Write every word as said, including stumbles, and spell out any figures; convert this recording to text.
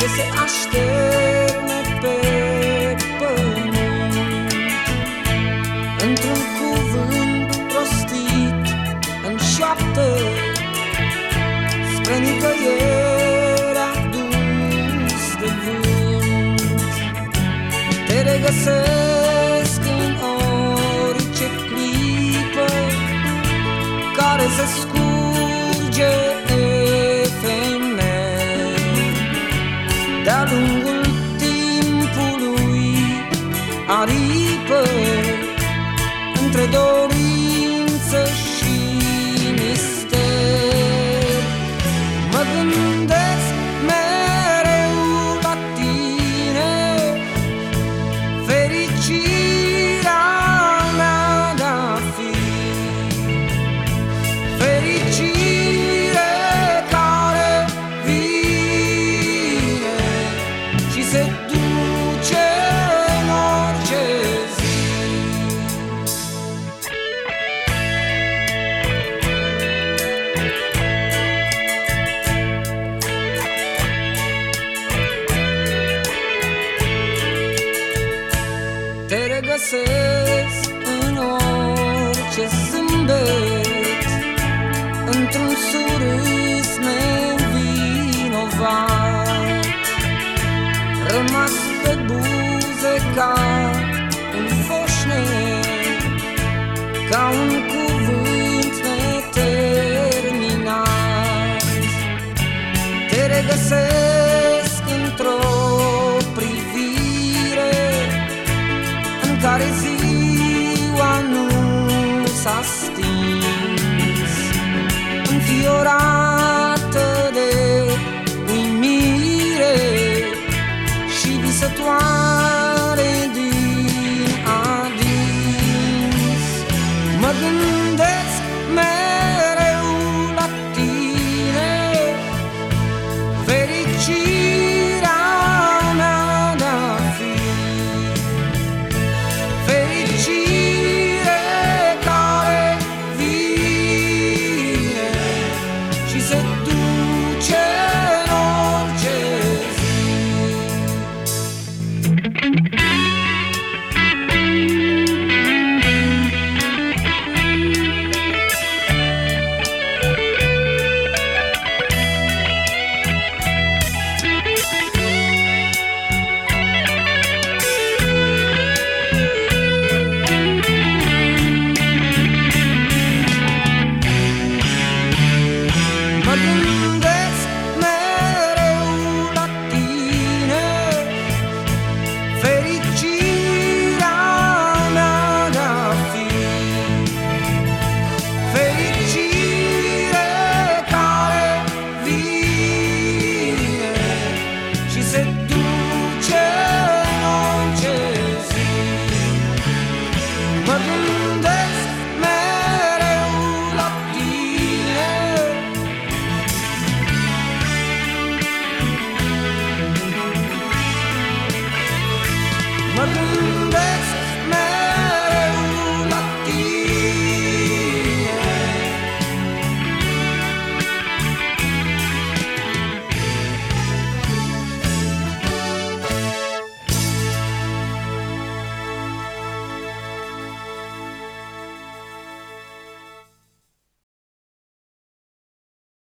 ce se așterne pe pământ, într-un cuvânt rostit în șoaptă, spre nicăieri adus de vânt. Te regăsesc în orice clipă care se scurge efemer de-a lungul timpului, aripă între dorință și mister. Mă gândesc mereu la tine, fericirea mea de-a fi, fericire care vine și se duce în orice zi. Te regăsesc în orice zâmbet, într-un surâs nevinovat, rămas pe buze ca un foșnet, ca un cuvânt neterminat. Te regăsesc într-o privire în care ziua nu s-a stins, înfiorată de uimire și visătoare din adins. Mă gândesc mereu la tine, fericirea mea de-a fi, fericire care vine și se duce în orice zi. Mă gândesc mereu la tine, fericirea mea de-a fi, fericire care vine și se